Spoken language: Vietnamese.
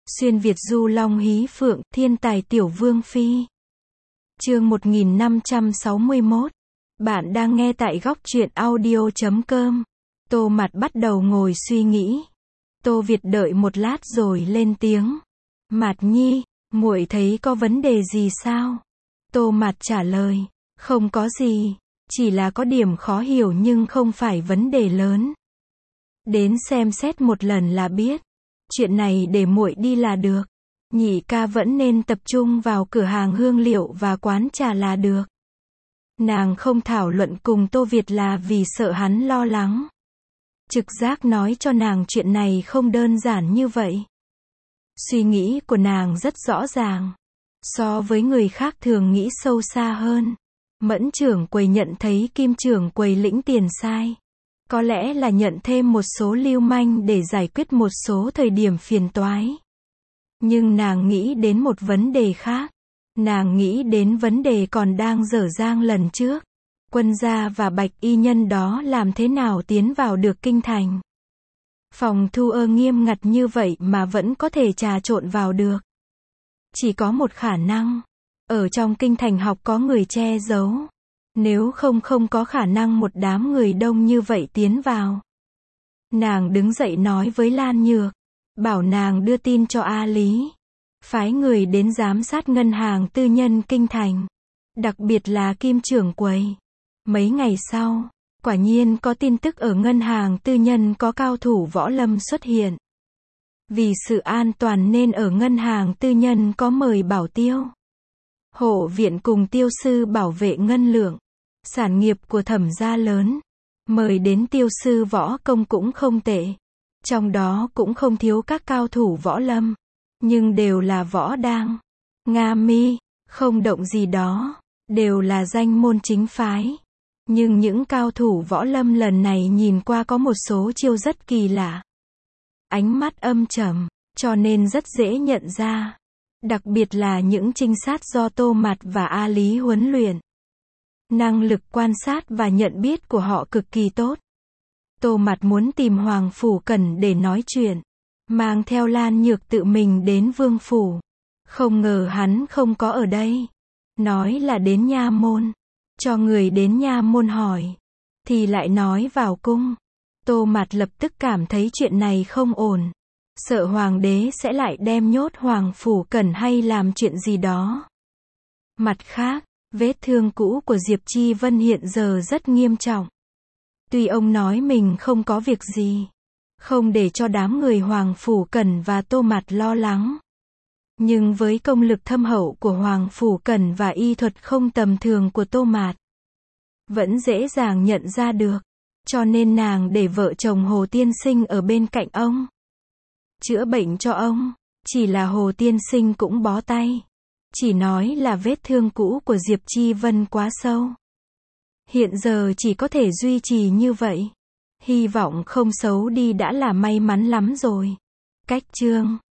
Xuyên Việt du long hí phượng, thiên tài tiểu vương phi. Chương 1561. Bạn đang nghe tại góc truyện audio.com. Tô Mạt bắt đầu ngồi suy nghĩ. Tô Việt đợi một lát rồi lên tiếng. Mạt nhi, muội thấy có vấn đề gì sao? Tô Mạt trả lời, không có gì, chỉ là có điểm khó hiểu nhưng không phải vấn đề lớn. Đến xem xét một lần là biết. Chuyện này để muội đi là được. Nhị ca vẫn nên tập trung vào cửa hàng hương liệu và quán trà là được. Nàng không thảo luận cùng Tô Việt là vì sợ hắn lo lắng. Trực giác nói cho nàng chuyện này không đơn giản như vậy. Suy nghĩ của nàng rất rõ ràng. So với người khác thường nghĩ sâu xa hơn. Mẫn trưởng quầy nhận thấy Kim trưởng quầy lĩnh tiền sai. Có lẽ là nhận thêm một số lưu manh để giải quyết một số thời điểm phiền toái. Nhưng nàng nghĩ đến một vấn đề khác. Nàng nghĩ đến vấn đề còn đang dở dang lần trước. Quân gia và bạch y nhân đó làm thế nào tiến vào được kinh thành. Phòng thu nghiêm ngặt như vậy mà vẫn có thể trà trộn vào được. Chỉ có một khả năng. Ở trong kinh thành học có người che giấu. Nếu không có khả năng một đám người đông như vậy tiến vào. Nàng đứng dậy nói với Lan Nhược. Bảo nàng đưa tin cho A Lý. Phái người đến giám sát ngân hàng tư nhân kinh thành. Đặc biệt là Kim trưởng quầy. Mấy ngày sau, quả nhiên có tin tức ở ngân hàng tư nhân có cao thủ võ lâm xuất hiện. Vì sự an toàn nên ở ngân hàng tư nhân có mời bảo tiêu. Hộ viện cùng tiêu sư bảo vệ ngân lượng. Sản nghiệp của Thẩm gia lớn. Mời đến tiêu sư võ công cũng không tệ. Trong đó cũng không thiếu các cao thủ võ lâm. Nhưng đều là võ đang. Nga mi, không động gì đó. Đều là danh môn chính phái. Nhưng những cao thủ võ lâm lần này nhìn qua có một số chiêu rất kỳ lạ. Ánh mắt âm trầm, cho nên rất dễ nhận ra. Đặc biệt là những trinh sát do Tô Mạt và A Lý huấn luyện. Năng lực quan sát và nhận biết của họ cực kỳ tốt. Tô Mạt muốn tìm Hoàng Phủ Cẩn để nói chuyện. Mang theo Lan Nhược tự mình đến Vương Phủ. Không ngờ hắn không có ở đây. Nói là đến nha môn. Cho người đến nha môn hỏi. Thì lại nói vào cung. Tô Mạt lập tức cảm thấy chuyện này không ổn. Sợ hoàng đế sẽ lại đem nhốt Hoàng Phủ Cẩn hay làm chuyện gì đó. Mặt khác, vết thương cũ của Diệp Chi Vân hiện giờ rất nghiêm trọng. Tuy ông nói mình không có việc gì. Không để cho đám người Hoàng Phủ Cẩn và Tô Mạt lo lắng. Nhưng với công lực thâm hậu của Hoàng Phủ Cẩn và y thuật không tầm thường của Tô Mạt. Vẫn dễ dàng nhận ra được. Cho nên nàng để vợ chồng Hồ Tiên Sinh ở bên cạnh ông. Chữa bệnh cho ông. Chỉ là Hồ Tiên Sinh cũng bó tay. Chỉ nói là vết thương cũ của Diệp Chi Vân quá sâu. Hiện giờ chỉ có thể duy trì như vậy. Hy vọng không xấu đi đã là may mắn lắm rồi. Cách chương